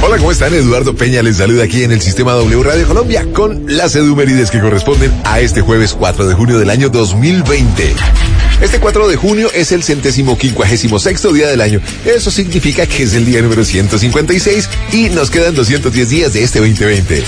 Hola, ¿cómo están? Eduardo Peña les saluda aquí en el Sistema W Radio Colombia con las edumérides que corresponden a este jueves 4 de junio del año 2020. Este 4 de junio es el 156º día del año. Eso significa que es el día número 156 y nos quedan 210 días de este 2020.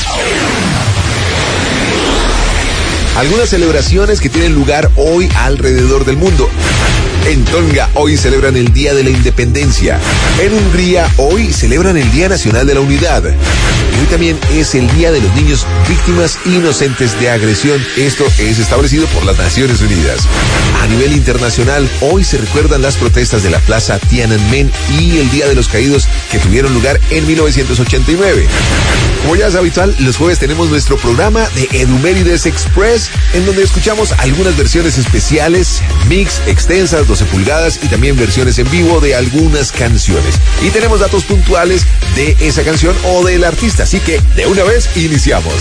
Algunas celebraciones que tienen lugar hoy alrededor del mundo. En Tonga hoy celebran el Día de la Independencia. En Hungría hoy celebran el Día Nacional de la Unidad. Y hoy también es el Día de los Niños Víctimas Inocentes de Agresión. Esto es establecido por las Naciones Unidas. A nivel internacional, hoy se recuerdan las protestas de la Plaza Tiananmen y el Día de los Caídos que tuvieron lugar en 1989. Como ya es habitual, los jueves tenemos nuestro programa de Edumérides Express, en donde escuchamos algunas versiones especiales, mix, extensas, 12 pulgadas y también versiones en vivo de algunas canciones. Y tenemos datos puntuales de esa canción o del artista, así que de una vez iniciamos.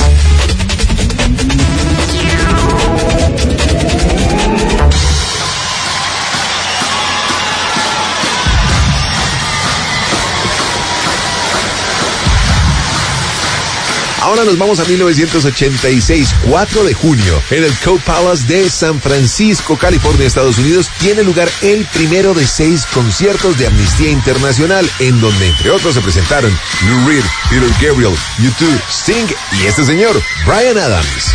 Ahora nos vamos a 1986, 4 de junio, en el Cow Palace de San Francisco, California, Estados Unidos, tiene lugar el primero de 6 conciertos de Amnistía Internacional, en donde, entre otros, se presentaron Lou Reed, Peter Gabriel, U2, Sting y este señor, Bryan Adams.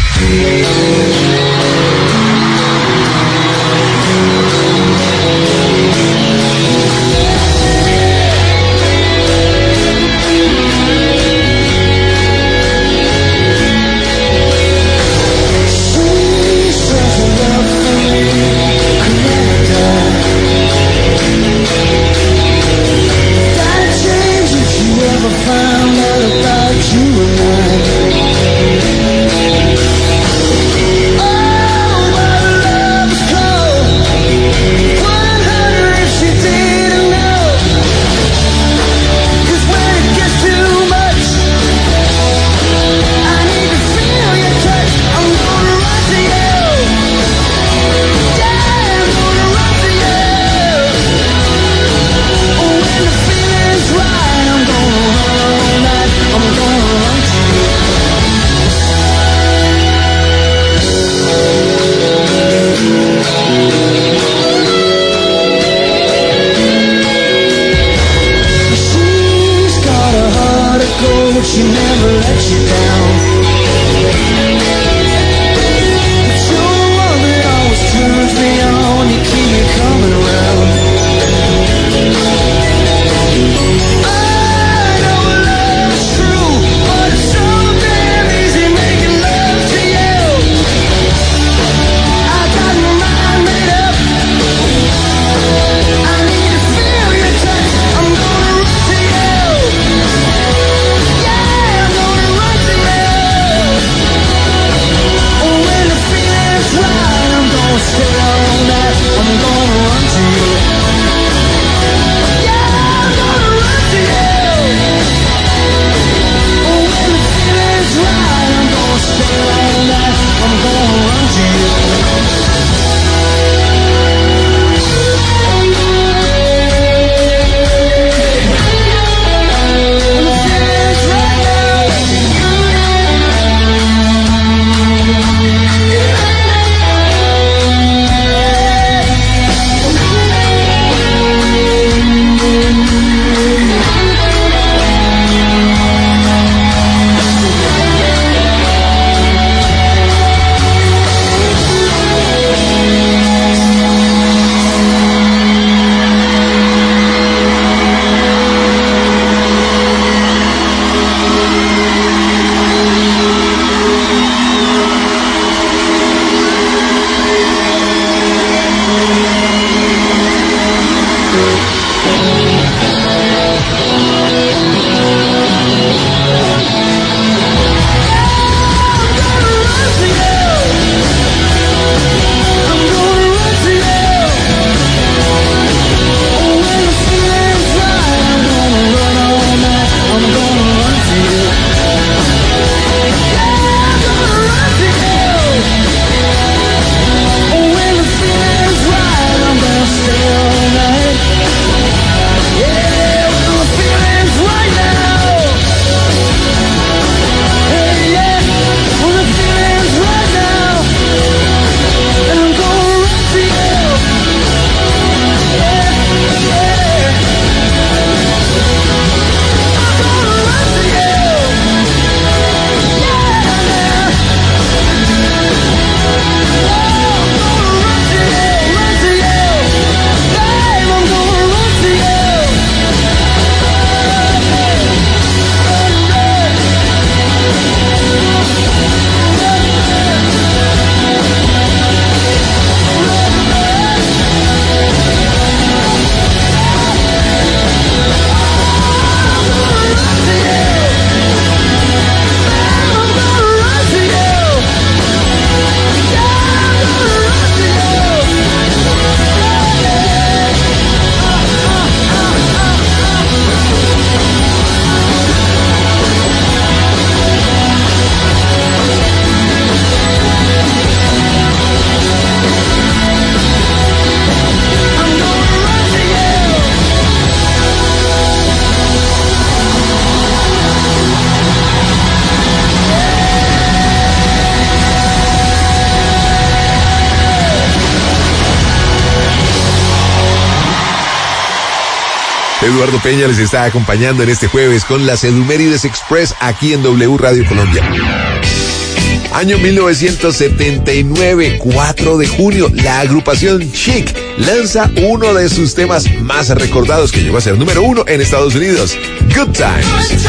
Eduardo Peña les está acompañando en este jueves con las Edumérides Express aquí en W Radio Colombia. Año 1979, 4 de junio, la agrupación Chic lanza uno de sus temas más recordados que llegó a ser número 1 en Estados Unidos, Good Times.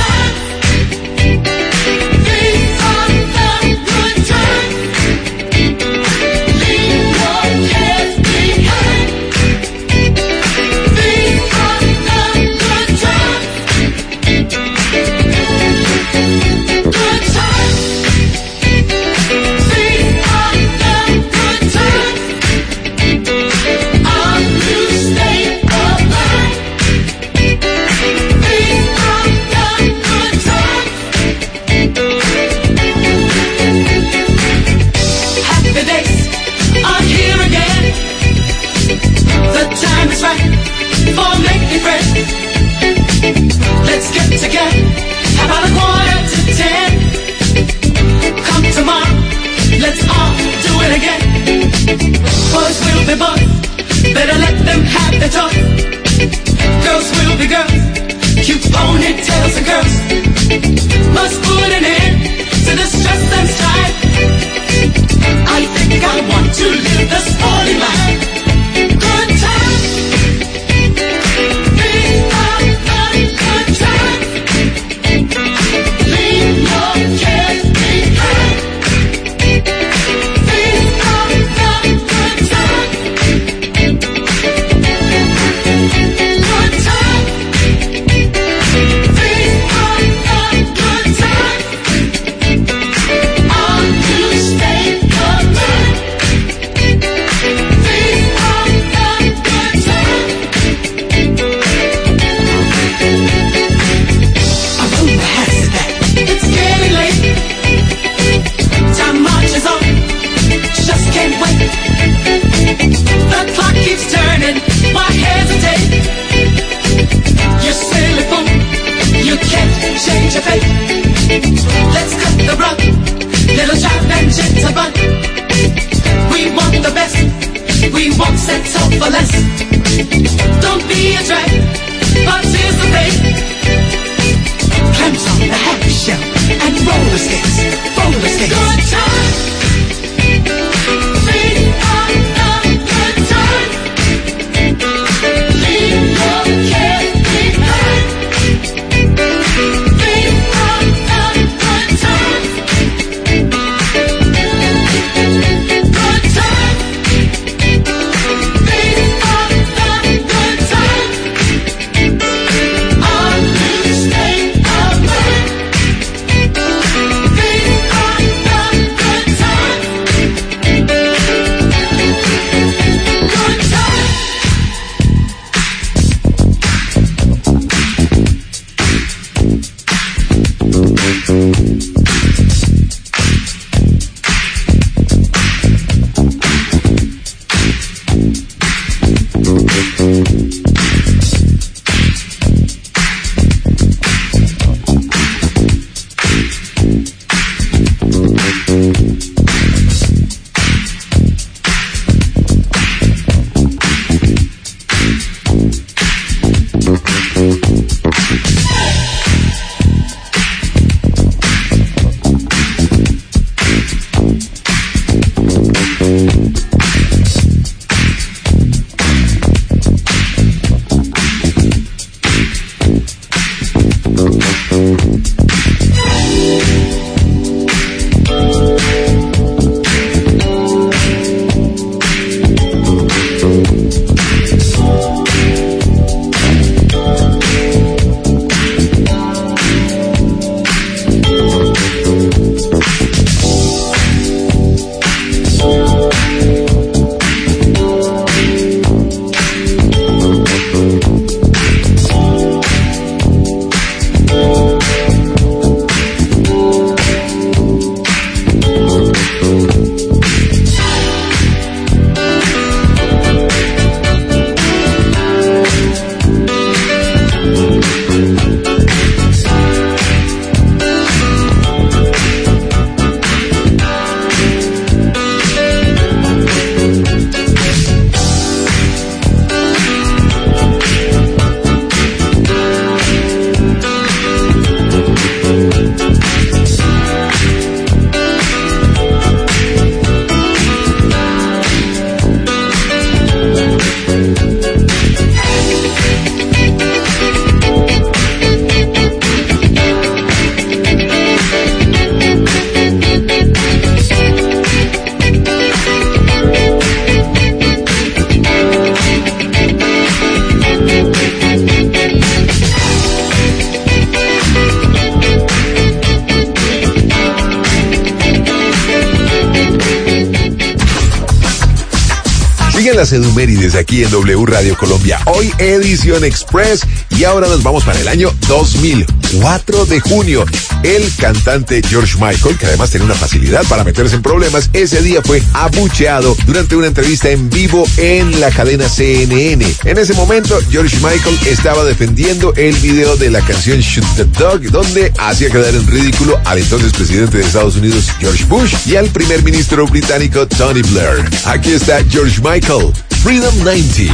Let's get together, about 9:45. Come tomorrow, let's all do it again. Boys will be boys, better let them have their toys. Girls will be girls, cute ponytails and girls. Must put an end to the stress and strife. I think I want to live the sporty life. Good times. Good time. Siguen las edumérides aquí en W Radio Colombia. Hoy edición Express y ahora nos vamos para el año 2000, 4 de junio. El cantante George Michael, que además tenía una facilidad para meterse en problemas, ese día fue abucheado durante una entrevista en vivo en la cadena CNN. En ese momento, George Michael estaba defendiendo el video de la canción Shoot the Dog, donde hacía quedar en ridículo al entonces presidente de Estados Unidos, George Bush, y al primer ministro británico, Tony Blair. Aquí está George Michael, Freedom 90.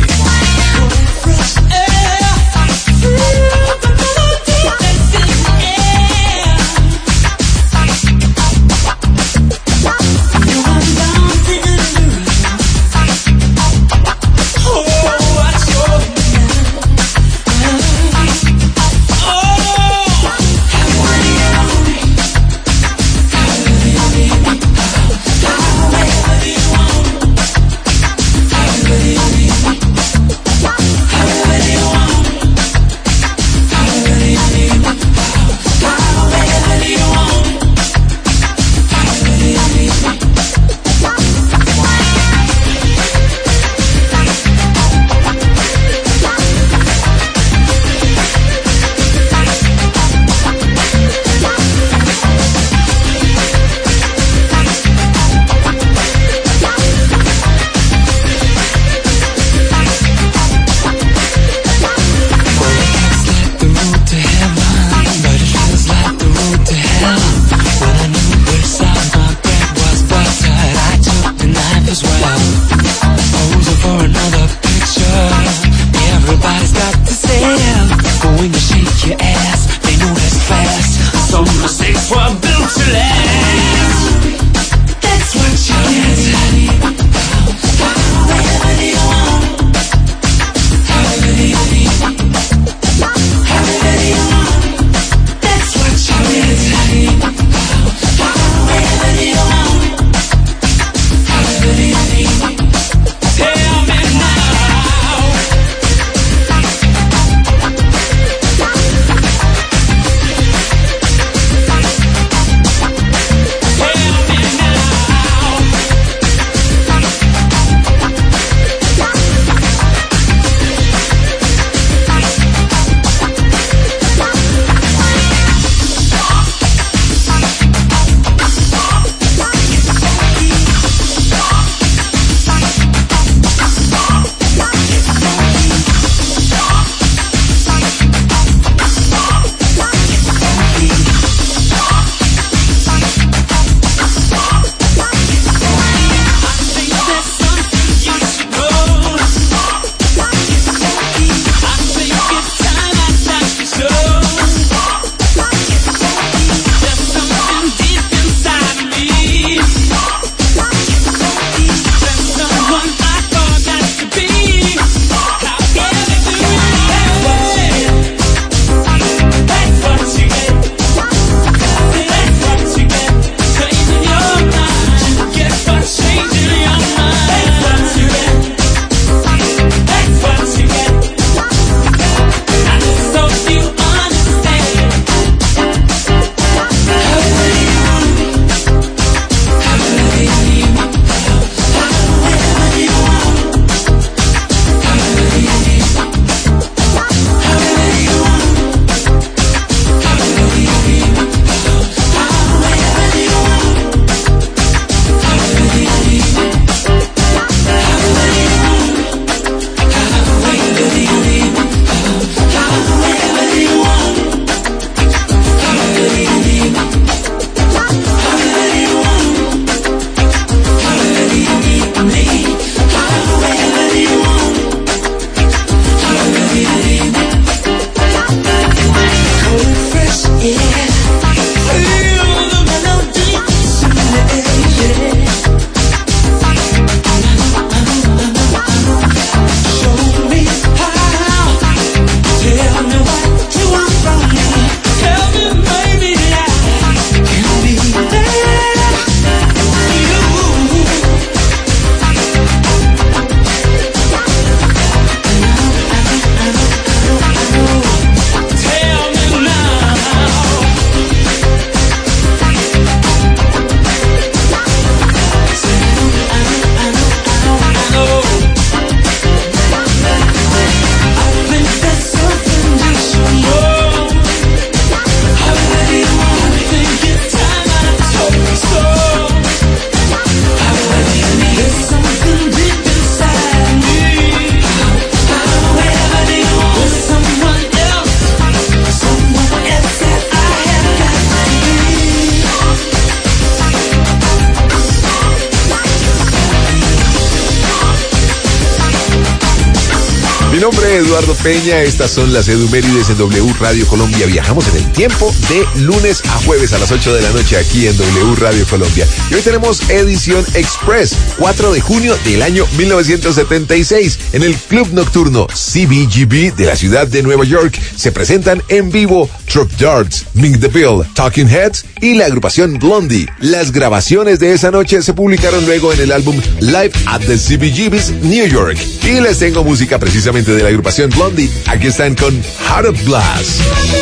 Soy Eduardo Peña, estas son las Edumérides en W Radio Colombia. Viajamos en el tiempo de lunes a jueves a las 8 de la noche aquí en W Radio Colombia. Y hoy tenemos edición Express, 4 de junio del año 1976. En el club nocturno CBGB de la ciudad de Nueva York se presentan en vivo Truck Darts, Mink the Bill, Talking Heads y la agrupación Blondie. Las grabaciones de esa noche se publicaron luego en el álbum Live at the CBGB's New York. Y les tengo música precisamente de la agrupación Blondie. Aquí están con Heart of Glass.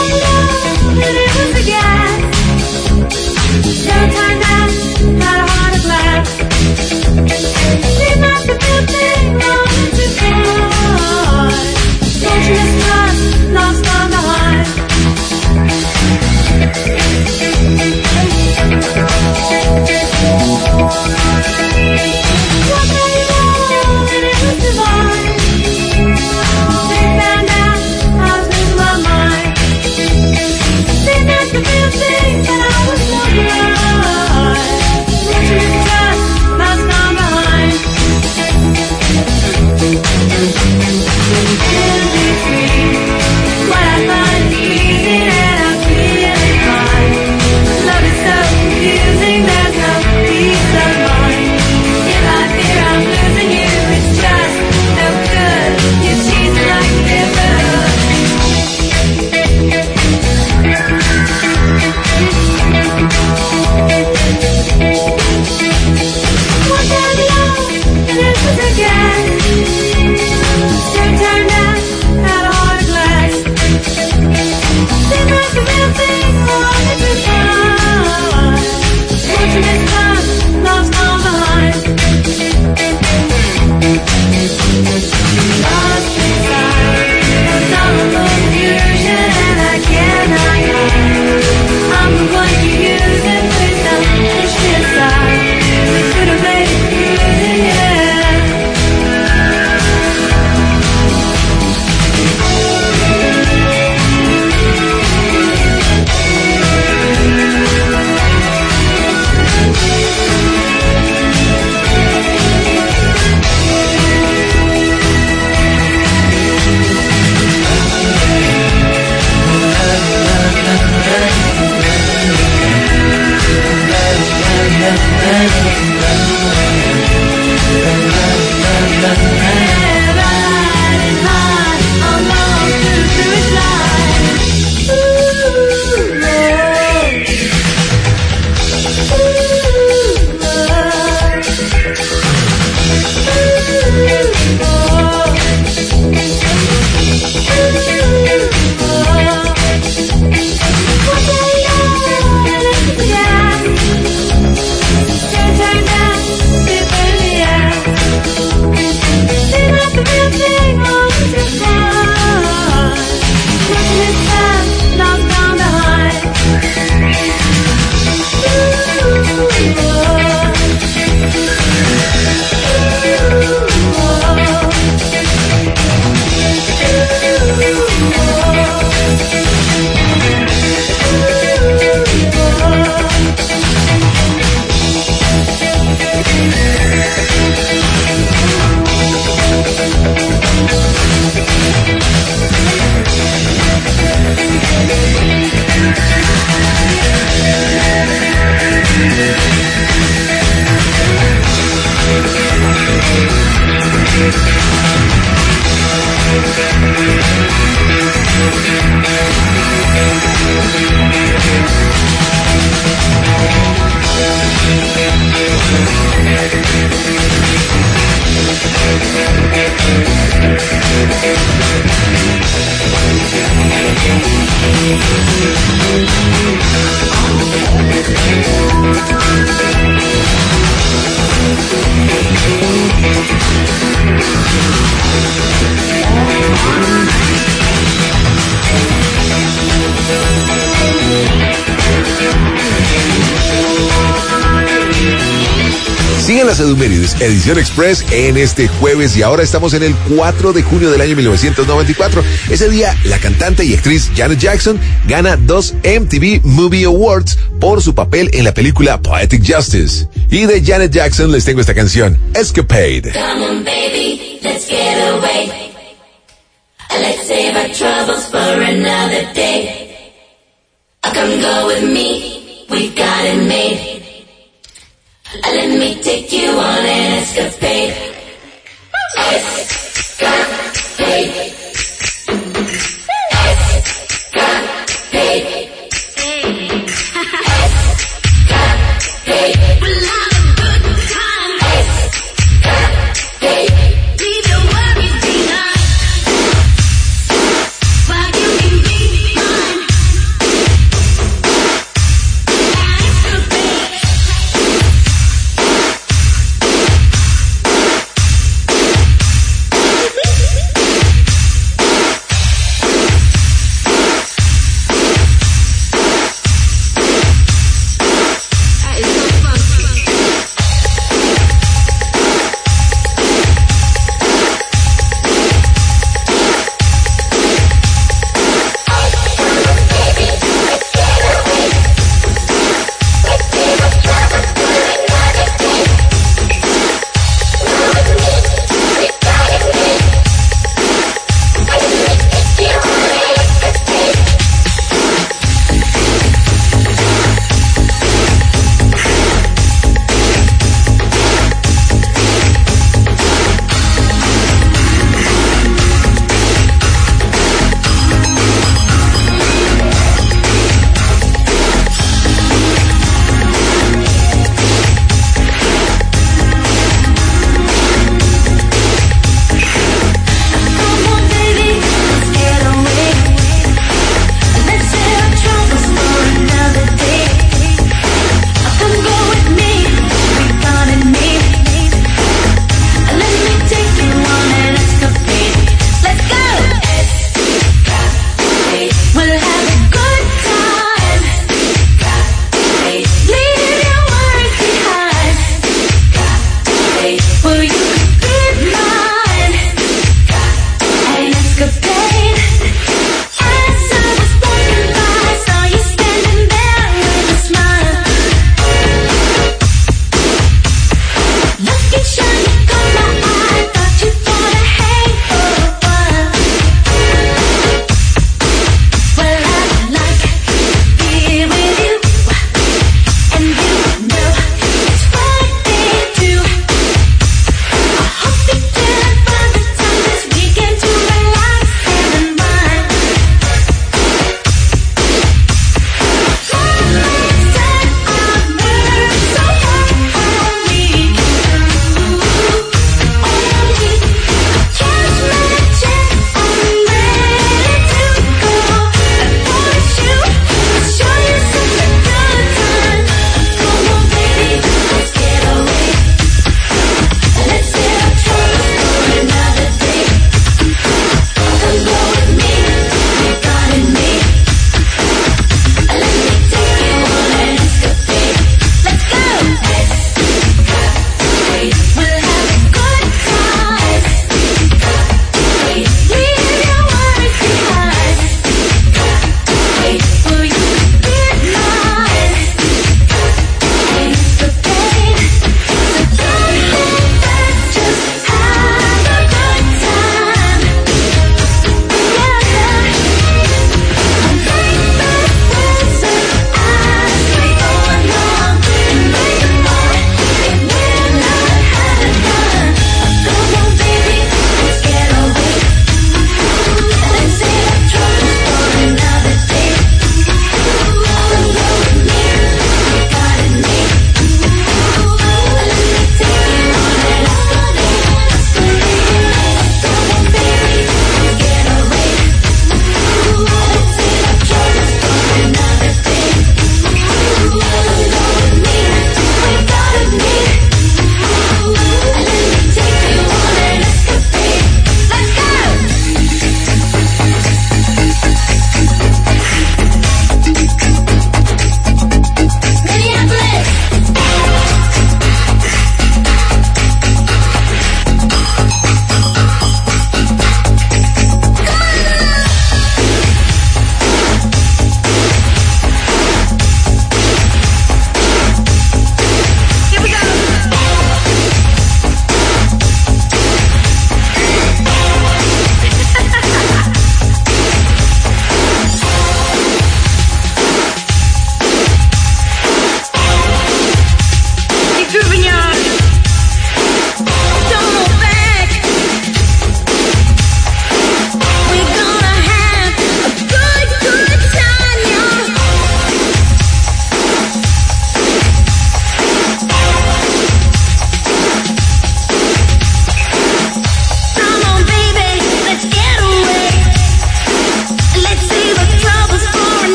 Siguen las Edumérides, edición Express en este jueves y ahora estamos en el 4 de junio del año 1994. Ese día, la cantante y actriz Janet Jackson gana 2 MTV Movie Awards por su papel en la película Poetic Justice. Y de Janet Jackson les tengo esta canción, Escapade. Come on, baby, let's get away. Let's save our troubles for another day. Come go with me, we got it made. Let me take you on an escapade. Escapade.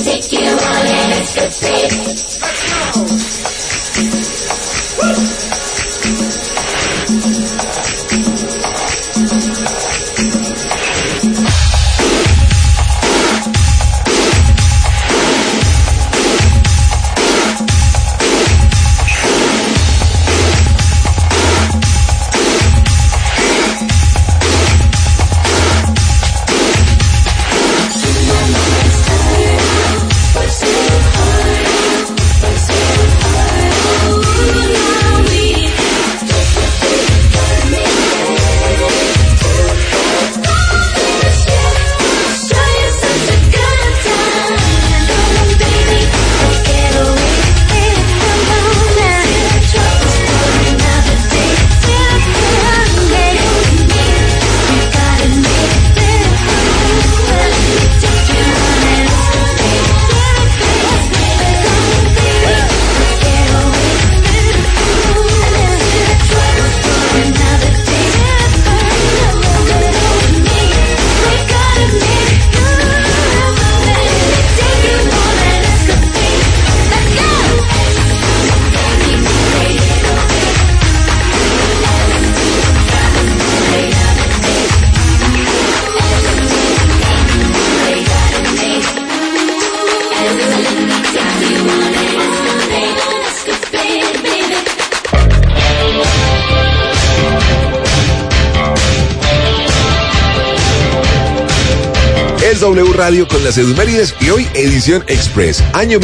Es W Radio con las Edumérides y hoy edición Express, año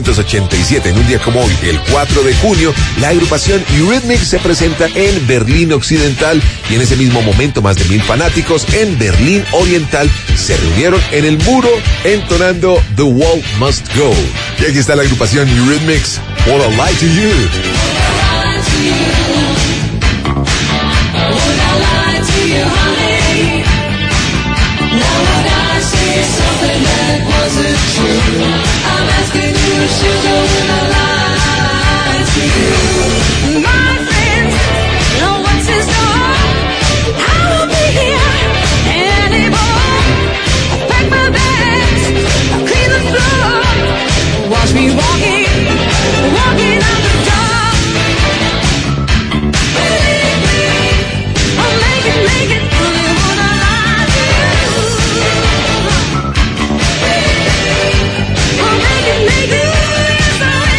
1987. En un día como hoy, el 4 de junio, la agrupación Eurythmics se presenta en Berlín Occidental y en ese mismo momento más de 1000 fanáticos en Berlín Oriental se reunieron en el muro entonando The World Must Go. Y aquí está la agrupación Eurythmics, What I Lie to You. Something that wasn't true. I'm asking you to sugar when I lie to you. My friends know what's in store. I won't be here anymore. I pack my bags, I clean the floor. Watch me walking out the door. Believe me, I'll make it, only when I lie to you. Make it, yes I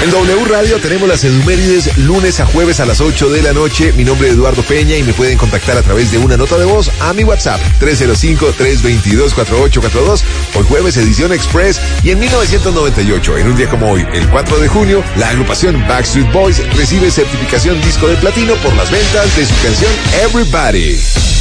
En W Radio tenemos las efemérides lunes a jueves a las 8 de la noche. Mi nombre es Eduardo Peña y me pueden contactar a través de una nota de voz a mi WhatsApp 305-322-4842. Hoy jueves edición Express. Y en 1998, en un día como hoy, el 4 de junio, la agrupación Backstreet Boys recibe certificación disco de platino por las ventas de su canción Everybody.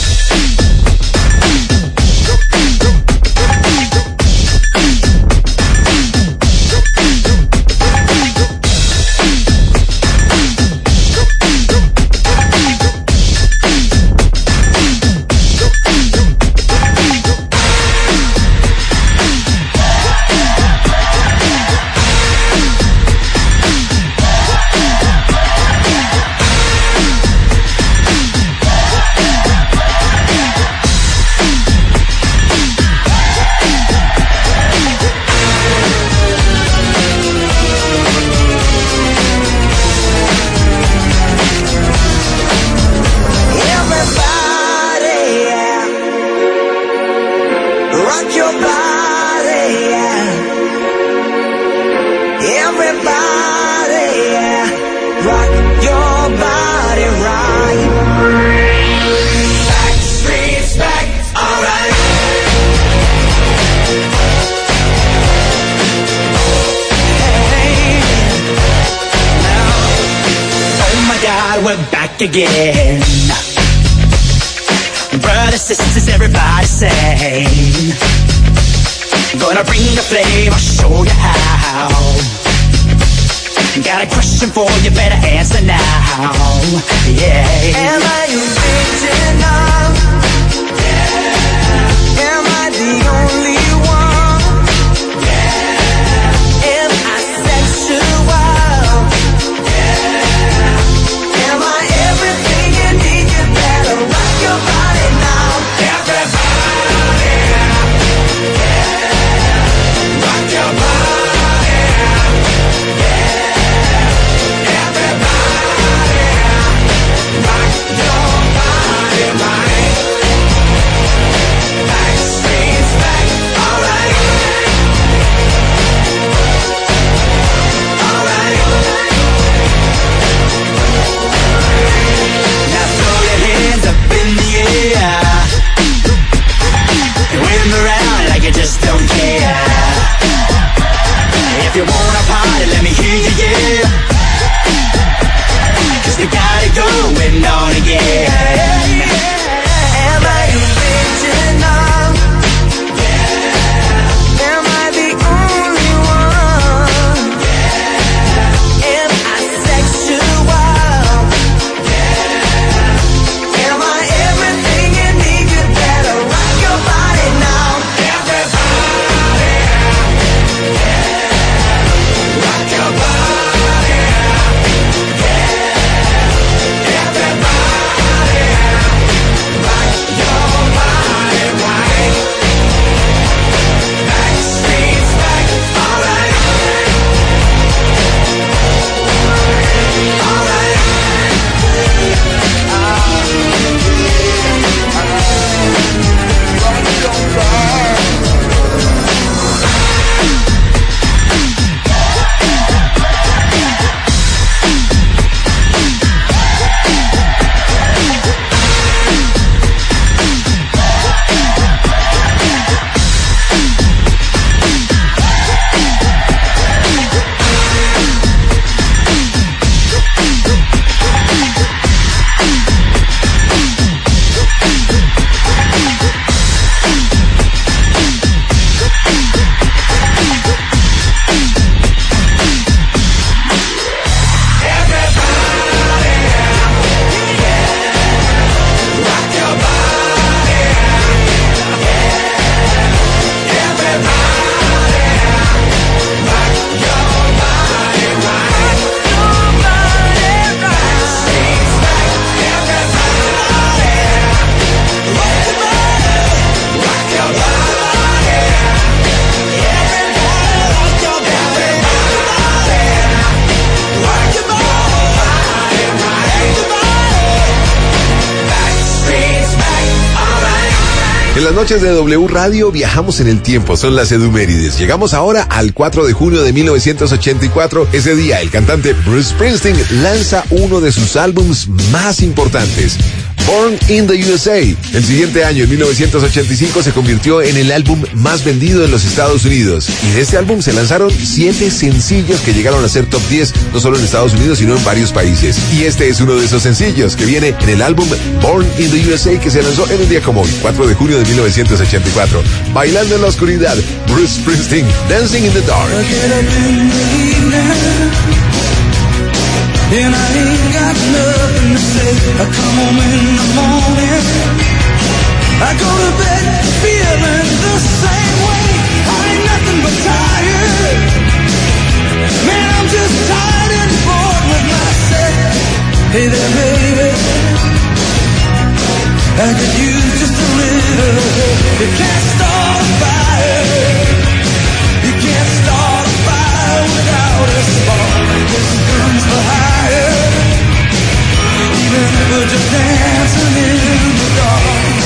Again, brothers, sisters, everybody sing. Gonna bring the flame, I'll show you how. Got a question for you, better answer now. Yeah. Am I original? Yeah. Am I the only one? Yeah. Am I sexual? noches de W Radio viajamos en el tiempo, son las Edumérides. Llegamos ahora al 4 de junio de 1984. Ese día, el cantante Bruce Springsteen lanza uno de sus álbumes más importantes, Born in the USA. El siguiente año, en 1985, se convirtió en el álbum más vendido en los Estados Unidos. Y de este álbum se lanzaron 7 sencillos que llegaron a ser top 10, no solo en Estados Unidos, sino en varios países. Y este es uno de esos sencillos que viene en el álbum Born in the USA, que se lanzó en un día como hoy, 4 de junio de 1984. Bailando en la oscuridad, Bruce Springsteen, Dancing in the Dark. And I ain't got nothing to say. I come home in the morning, I go to bed feeling the same way. I ain't nothing but tired. Man, I'm just tired and bored with myself. Hey there, baby, I could use just a little. You can't start a fire. You can't start a fire without a spark. This burns for higher. Even if we're just dancing in the dark.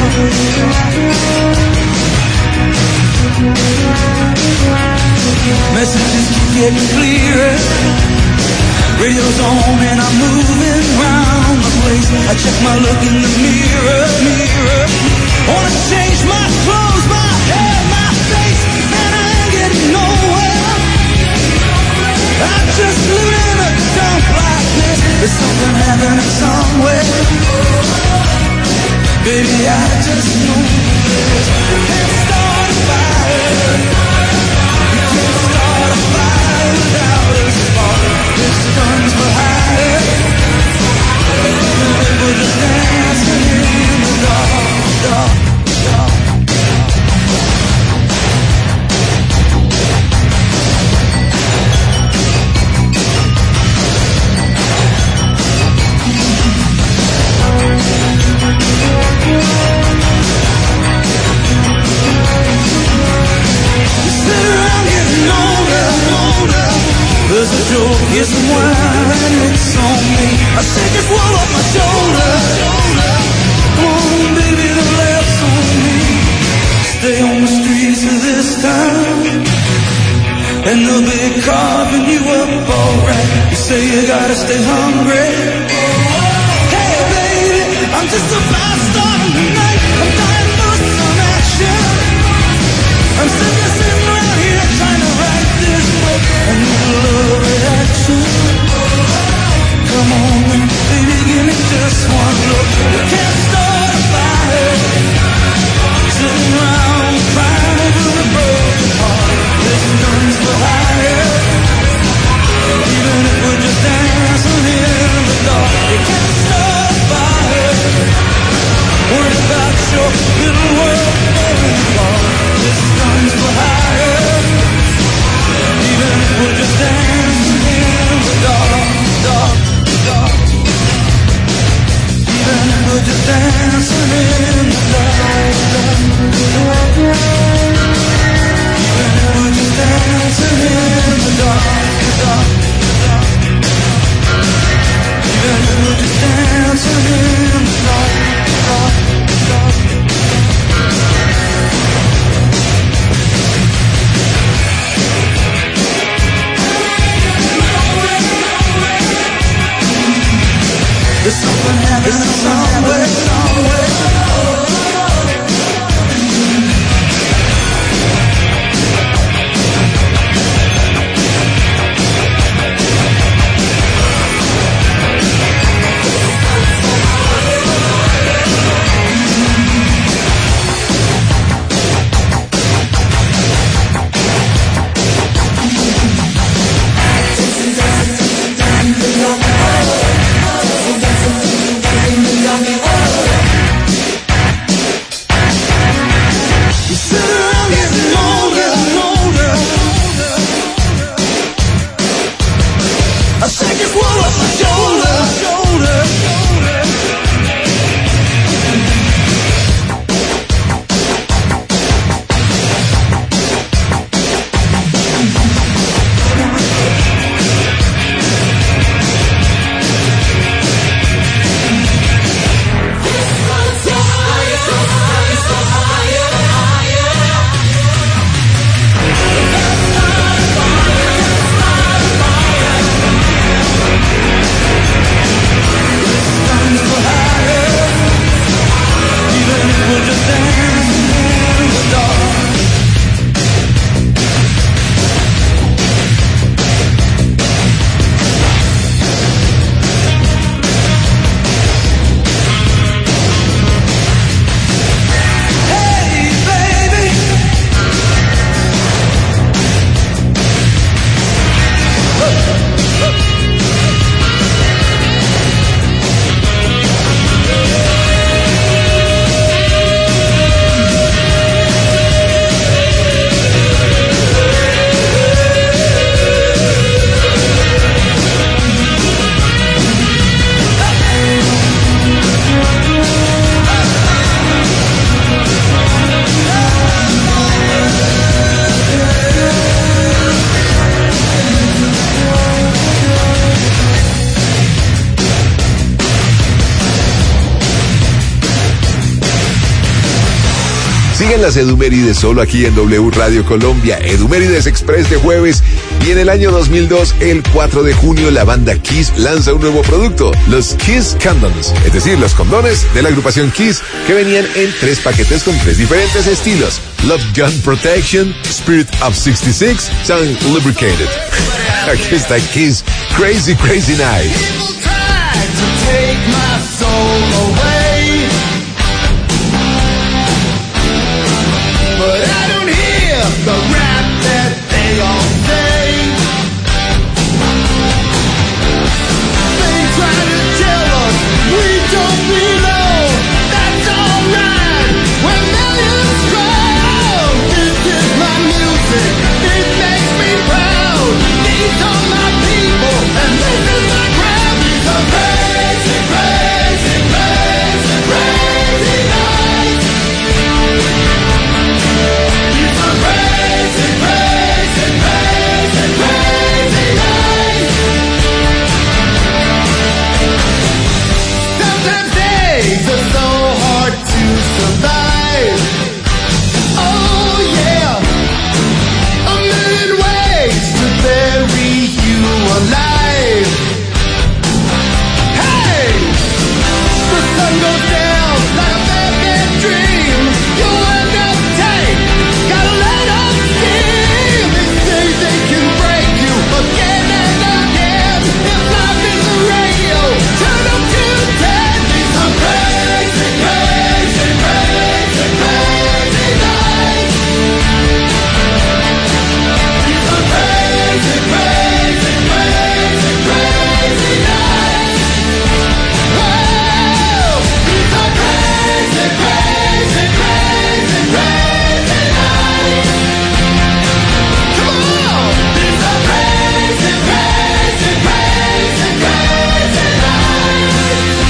Messages keep getting clearer. Radio's on and I'm moving round the place. I check my look in the mirror. Wanna change my clothes, my hair, my face, and I ain't getting nowhere. I'm just living in a dump like this. There's something happening somewhere. Baby, I just know you can't start a fire. You can't start a fire without a spark. This burns for higher. We're just dancing in the dark. There's a joke, here's some wine, it's on me. I shake this wall off my shoulder. Come on, baby, the laughs on me. Stay on the streets of this town, and they'll be carving you up alright. You say you gotta stay hungry. Hey, baby, I'm just about starting tonight. I'm dying for some action. I'm sick of sitting around here trying to write this book. I need a little reaction. Come on, baby, give me just one look. You can't start a fire sitting around crying over a broken heart. This burns for higher. Even if we're just dancing in the dark, you can't start a fire. Siguen las Edumérides solo aquí en W Radio Colombia, Edumérides Express de jueves. Y en el año 2002, el 4 de junio, la banda Kiss lanza un nuevo producto, los Kiss Condoms, es decir, los condones de la agrupación Kiss, que venían en 3 paquetes con 3 diferentes estilos: Love Gun Protection, Spirit of 66, Sound Lubricated. Aquí está Kiss, Crazy Crazy Night. The rap that they all say. They try to tell us we don't belong. That's alright. When millions grow, this is my music. It makes me proud. These are my people, and this is my crowd. These are crazy, crazy, crazy, crazy nights. These are crazy, crazy, crazy, crazy nights. Sometimes days are so hard to survive. Oh yeah, a million ways to bury you alive. Hey, the sun goes down like a bad dream. You end up tight, gotta let off steam. They say they can break you again and again. If life is a radio, turn up to 10. These are crazy, crazy, crazy, crazy nights. These are crazy, crazy, crazy, crazy nights. Oh, these are crazy, crazy, crazy, crazy nights. Come on! These are crazy, crazy, crazy, crazy nights.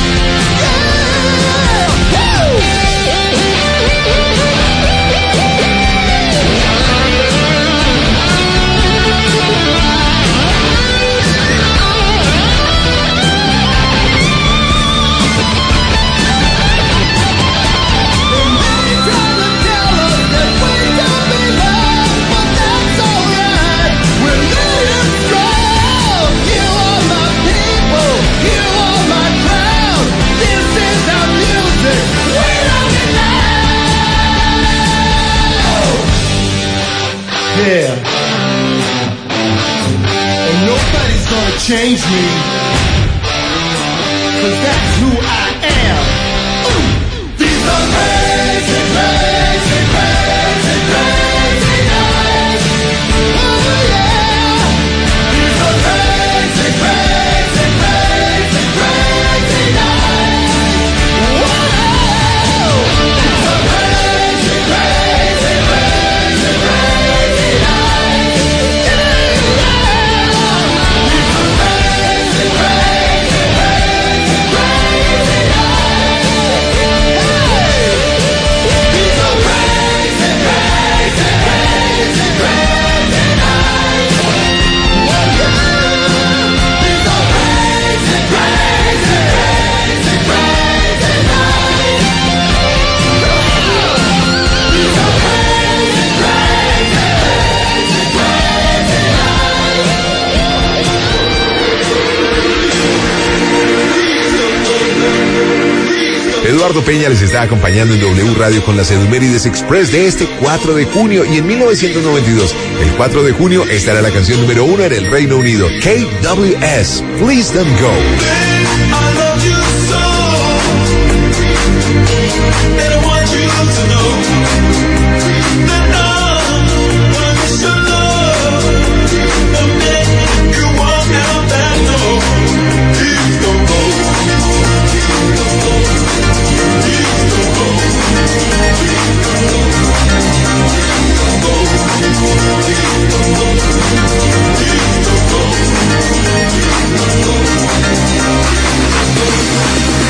Yeah. And nobody's gonna change me, 'cause that's who I am. These are crazy, crazy, crazy, crazy nights. Oh yeah. These are crazy, crazy, crazy, crazy nights. Whoa. These are crazy, crazy, crazy, crazy nights. These are crazy, crazy, crazy, crazy nights. These are crazy, crazy, crazy, crazy nights. These are crazy, crazy, crazy, crazy nights. These are crazy, crazy, Eduardo Peña les está acompañando en W Radio con las Edumérides Express de este 4 de junio. Y en 1992, el 4 de junio, estará la canción número 1 en el Reino Unido, KWS, Please Don't Go. I love you so, and I want you to know that I'm gonna miss your love the minute you walk out that door. Please don't go. Please don't go. Please don't go. Please don't go. Please don't go. Please don't go. Please don't go. Please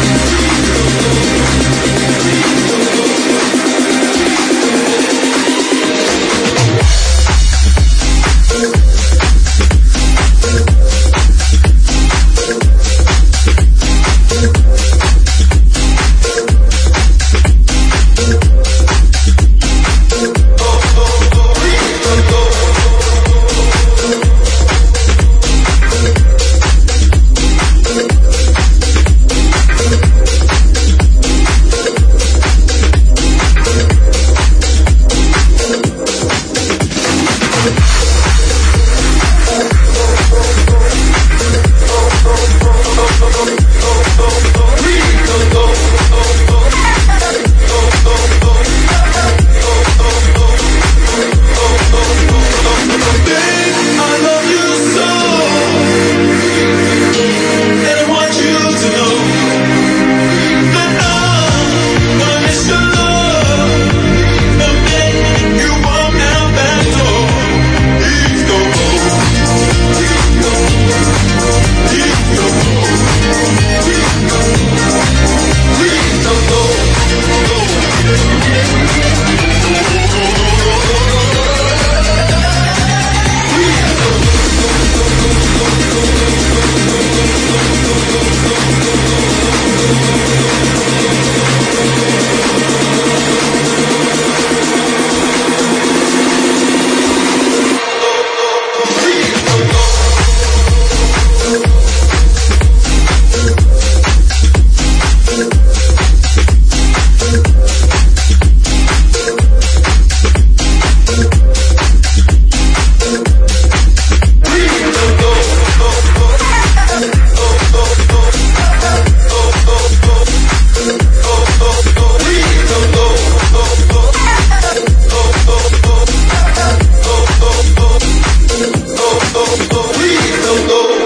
don't go.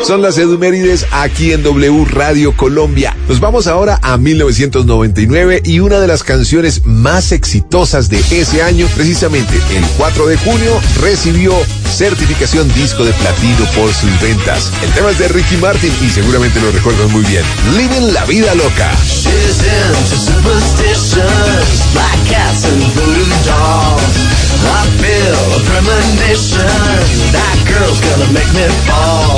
Son las edumérides aquí en W Radio Colombia. Nos vamos ahora a 1999 y una de las canciones más exitosas de ese año, precisamente el 4 de junio, recibió certificación disco de platino por sus ventas. El tema es de Ricky Martin y seguramente lo recuerdan muy bien. Living la vida loca. She's into superstitions, black cats and voodoo dolls. I feel a premonition, that girl's gonna make me fall.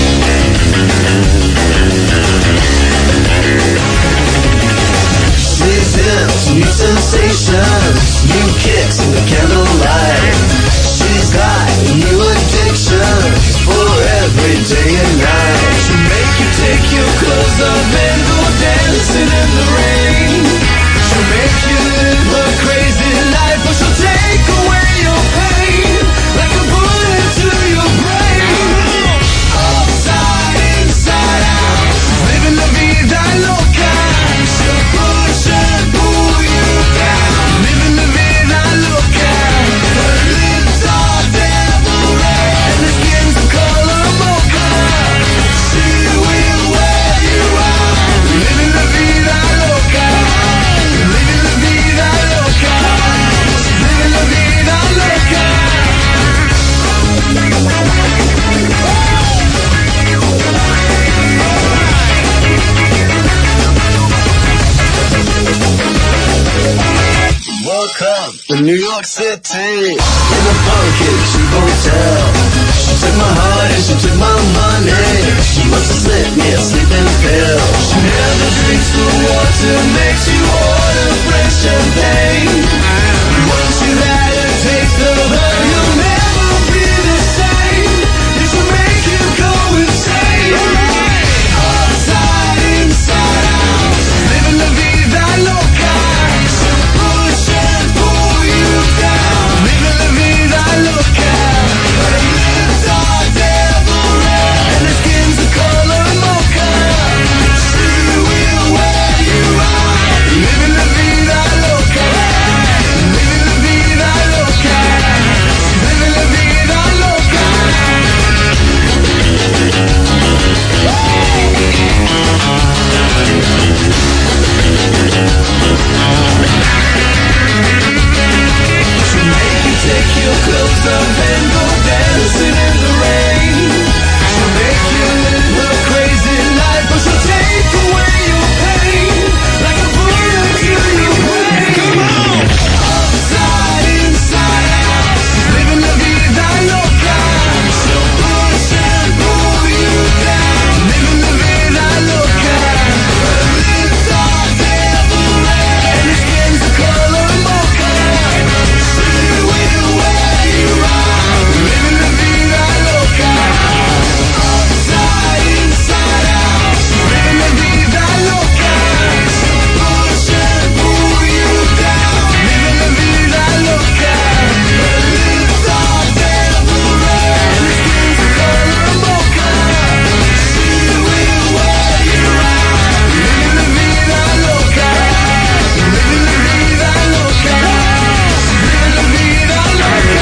She's into new sensations, new kicks in the candlelight. She's got new addictions for every day and night. She'll make you take your clothes off and go dancing in the rain. She'll make you live a crazy life, but she'll take away your pain like a bullet to your brain. Upside, inside out, she's living la vida loca. She'll push and pull you down, living la vida loca. Her lips are devil red and her skin's the color mocha. She will wear you out, living la vida loca. Living la vida loca. She's living la vida loca. Welcome to New York City, in a funky cheap hotel. She took my heart and she took my money. She must have slipped me a sleeping pill. She never drinks the water, makes you order French champagne. Once you've had a taste of her, you'll never be the same. This will make you go insane. Upside, inside out, she's living la vida loca. She'll push and pull you down, living la vida loca. Her lips are devil red and her skin's the color mocha. She will wear you out, living la vida loca. Living la vida loca. She's living la vida loca. She'll make you take your clothes off and go dancing in the rain. She'll make you live a crazy life, but she'll take away your pain like a bullet to your brain. Come on! Upside, inside out, she's living la vida loca. She'll push and pull you down, living la vida loca. Her lips are devil red and her skin's the color mocha. She will wear you out, living la vida loca. Upside, inside out, she's living la vida loca. She'll push and pull you down, living la vida loca. Her lips are devil red and her skin's the color mocha. She will wear you out, living la vida loca. Living la vida loca. She's living la vida loca.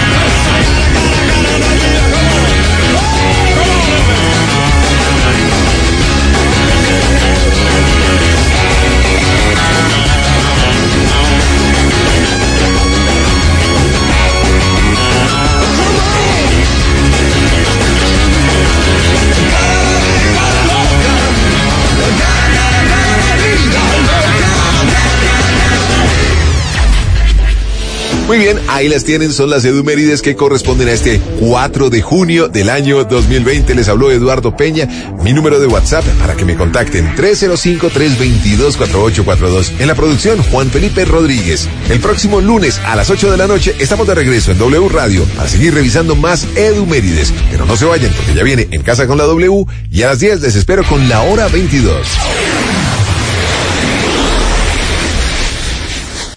Muy bien, ahí las tienen, son las edumérides que corresponden a este 4 de junio del año 2020. Les habló Eduardo Peña, mi número de WhatsApp para que me contacten, 305-322-4842. En la producción, Juan Felipe Rodríguez. El próximo lunes a las 8 de la noche estamos de regreso en W Radio para seguir revisando más edumérides. Pero no se vayan porque ya viene En Casa con la W y a las 10 les espero con la hora 22.